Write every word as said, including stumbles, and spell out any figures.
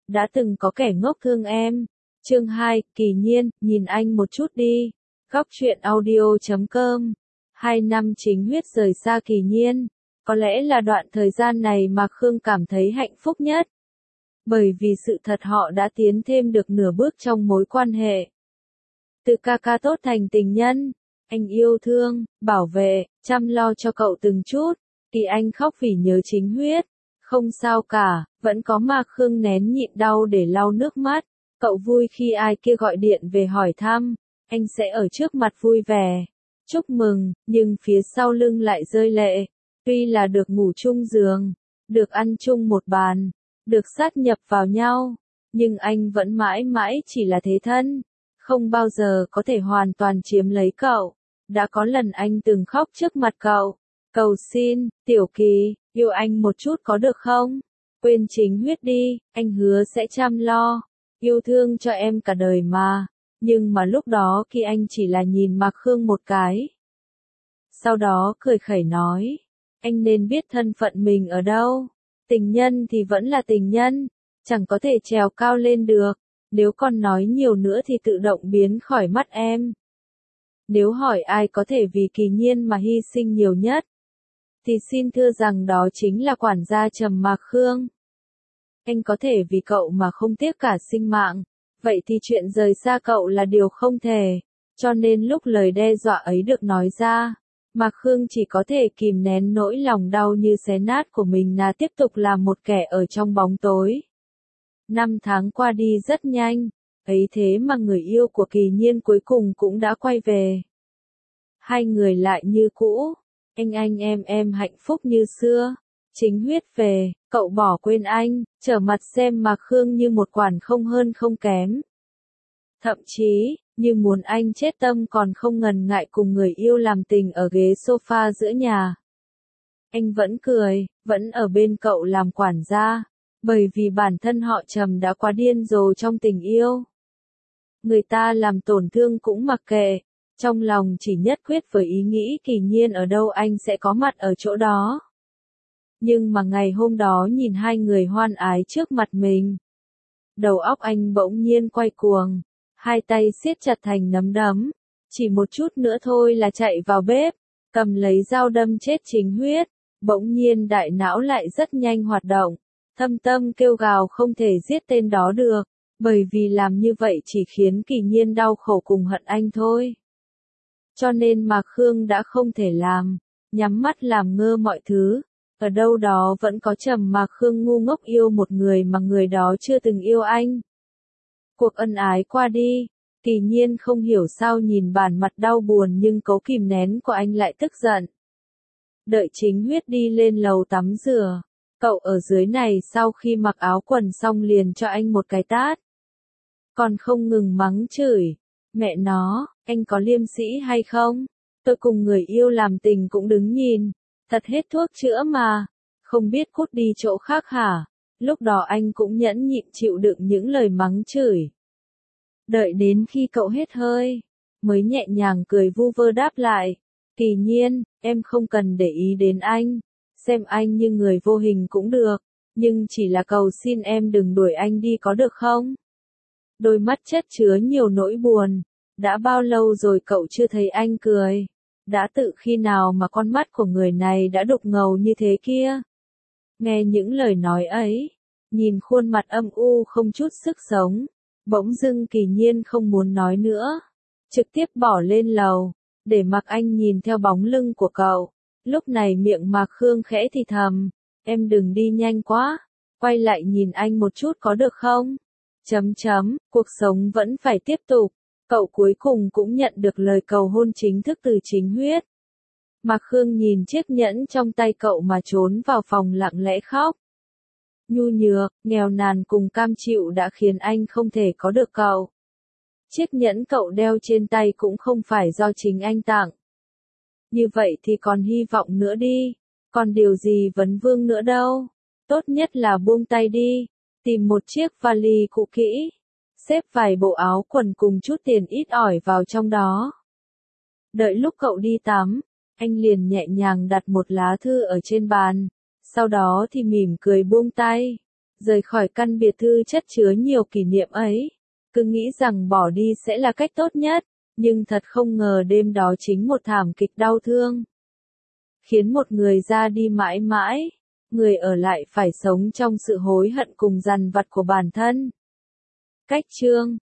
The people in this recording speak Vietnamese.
đã từng có kẻ ngốc thương em. Chương hai, Kỳ Nhiên, nhìn anh một chút đi. Góc truyện audio chấm com. Hai năm chính huyết rời xa Kỳ Nhiên. Có lẽ là đoạn thời gian này mà Khương cảm thấy hạnh phúc nhất. Bởi vì sự thật họ đã tiến thêm được nửa bước trong mối quan hệ. Từ ca ca tốt thành tình nhân, anh yêu thương, bảo vệ, chăm lo cho cậu từng chút. Kỳ Anh khóc vì nhớ chính huyết. Không sao cả, vẫn có mà Khương nén nhịn đau để lau nước mắt. Cậu vui khi ai kia gọi điện về hỏi thăm, anh sẽ ở trước mặt vui vẻ, chúc mừng, nhưng phía sau lưng lại rơi lệ. Tuy là được ngủ chung giường, được ăn chung một bàn, được sát nhập vào nhau, nhưng anh vẫn mãi mãi chỉ là thế thân, không bao giờ có thể hoàn toàn chiếm lấy cậu. Đã có lần anh từng khóc trước mặt cậu, cầu xin, Tiểu Kỳ, yêu anh một chút có được không? Quên chính huyết đi, anh hứa sẽ chăm lo, yêu thương cho em cả đời mà. Nhưng mà lúc đó khi anh chỉ là nhìn Mạc Khương một cái. Sau đó cười khẩy nói, anh nên biết thân phận mình ở đâu. Tình nhân thì vẫn là tình nhân, chẳng có thể trèo cao lên được. Nếu còn nói nhiều nữa thì tự động biến khỏi mắt em. Nếu hỏi ai có thể vì Kỳ Nhiên mà hy sinh nhiều nhất, thì xin thưa rằng đó chính là quản gia Trầm Mạc Khương. Anh có thể vì cậu mà không tiếc cả sinh mạng, vậy thì chuyện rời xa cậu là điều không thể. Cho nên lúc lời đe dọa ấy được nói ra, Mạc Khương chỉ có thể kìm nén nỗi lòng đau như xé nát của mình là tiếp tục làm một kẻ ở trong bóng tối. Năm tháng qua đi rất nhanh, ấy thế mà người yêu của Kỳ Nhiên cuối cùng cũng đã quay về. Hai người lại như cũ, anh anh em em hạnh phúc như xưa. Chính huyết về, cậu bỏ quên anh, trở mặt xem Mạc Khương như một quản không hơn không kém. Thậm chí, như muốn anh chết tâm còn không ngần ngại cùng người yêu làm tình ở ghế sofa giữa nhà. Anh vẫn cười, vẫn ở bên cậu làm quản gia, bởi vì bản thân họ Trầm đã quá điên rồ trong tình yêu. Người ta làm tổn thương cũng mặc kệ, trong lòng chỉ nhất quyết với ý nghĩ Kỳ Nhiên ở đâu anh sẽ có mặt ở chỗ đó. Nhưng mà ngày hôm đó nhìn hai người hoan ái trước mặt mình, đầu óc anh bỗng nhiên quay cuồng, hai tay siết chặt thành nắm đấm, chỉ một chút nữa thôi là chạy vào bếp, cầm lấy dao đâm chết chính huyết. Bỗng nhiên đại não lại rất nhanh hoạt động, thâm tâm kêu gào không thể giết tên đó được, bởi vì làm như vậy chỉ khiến Kỳ Nhiên đau khổ cùng hận anh thôi. Cho nên Mạc Khương đã không thể làm, nhắm mắt làm ngơ mọi thứ. Ở đâu đó vẫn có Trầm Mạc Khương ngu ngốc yêu một người mà người đó chưa từng yêu anh. Cuộc ân ái qua đi, Kỳ Nhiên không hiểu sao nhìn bản mặt đau buồn nhưng cố kìm nén của anh lại tức giận. Đợi chính huyết đi lên lầu tắm rửa, cậu ở dưới này sau khi mặc áo quần xong liền cho anh một cái tát. Còn không ngừng mắng chửi, mẹ nó, anh có liêm sĩ hay không? Tôi cùng người yêu làm tình cũng đứng nhìn. Thật hết thuốc chữa mà, không biết cút đi chỗ khác hả? Lúc đó anh cũng nhẫn nhịn chịu đựng những lời mắng chửi. Đợi đến khi cậu hết hơi, mới nhẹ nhàng cười vu vơ đáp lại. Kỳ Nhiên, em không cần để ý đến anh, xem anh như người vô hình cũng được, nhưng chỉ là cầu xin em đừng đuổi anh đi có được không? Đôi mắt chất chứa nhiều nỗi buồn, đã bao lâu rồi cậu chưa thấy anh cười? Đã tự khi nào mà con mắt của người này đã đục ngầu như thế kia? Nghe những lời nói ấy, nhìn khuôn mặt âm u không chút sức sống, bỗng dưng Kỳ Nhiên không muốn nói nữa, trực tiếp bỏ lên lầu, để mặc anh nhìn theo bóng lưng của cậu. Lúc này miệng Mạc Khương khẽ thì thầm, em đừng đi nhanh quá, quay lại nhìn anh một chút có được không? Chấm chấm, cuộc sống vẫn phải tiếp tục. Cậu cuối cùng cũng nhận được lời cầu hôn chính thức từ chính huyết. Mạc Khương nhìn chiếc nhẫn trong tay cậu mà trốn vào phòng lặng lẽ khóc. Nhu nhược, nghèo nàn cùng cam chịu đã khiến anh không thể có được cậu. Chiếc nhẫn cậu đeo trên tay cũng không phải do chính anh tặng. Như vậy thì còn hy vọng nữa đi, còn điều gì vấn vương nữa đâu. Tốt nhất là buông tay đi, tìm một chiếc vali cũ kỹ. Xếp vài bộ áo quần cùng chút tiền ít ỏi vào trong đó. Đợi lúc cậu đi tắm, anh liền nhẹ nhàng đặt một lá thư ở trên bàn, sau đó thì mỉm cười buông tay. rời khỏi căn biệt thư chất chứa nhiều kỷ niệm ấy. Cứ nghĩ rằng bỏ đi sẽ là cách tốt nhất, nhưng thật không ngờ đêm đó chính một thảm kịch đau thương. Khiến một người ra đi mãi mãi, người ở lại phải sống trong sự hối hận cùng dằn vặt của bản thân. Cách chương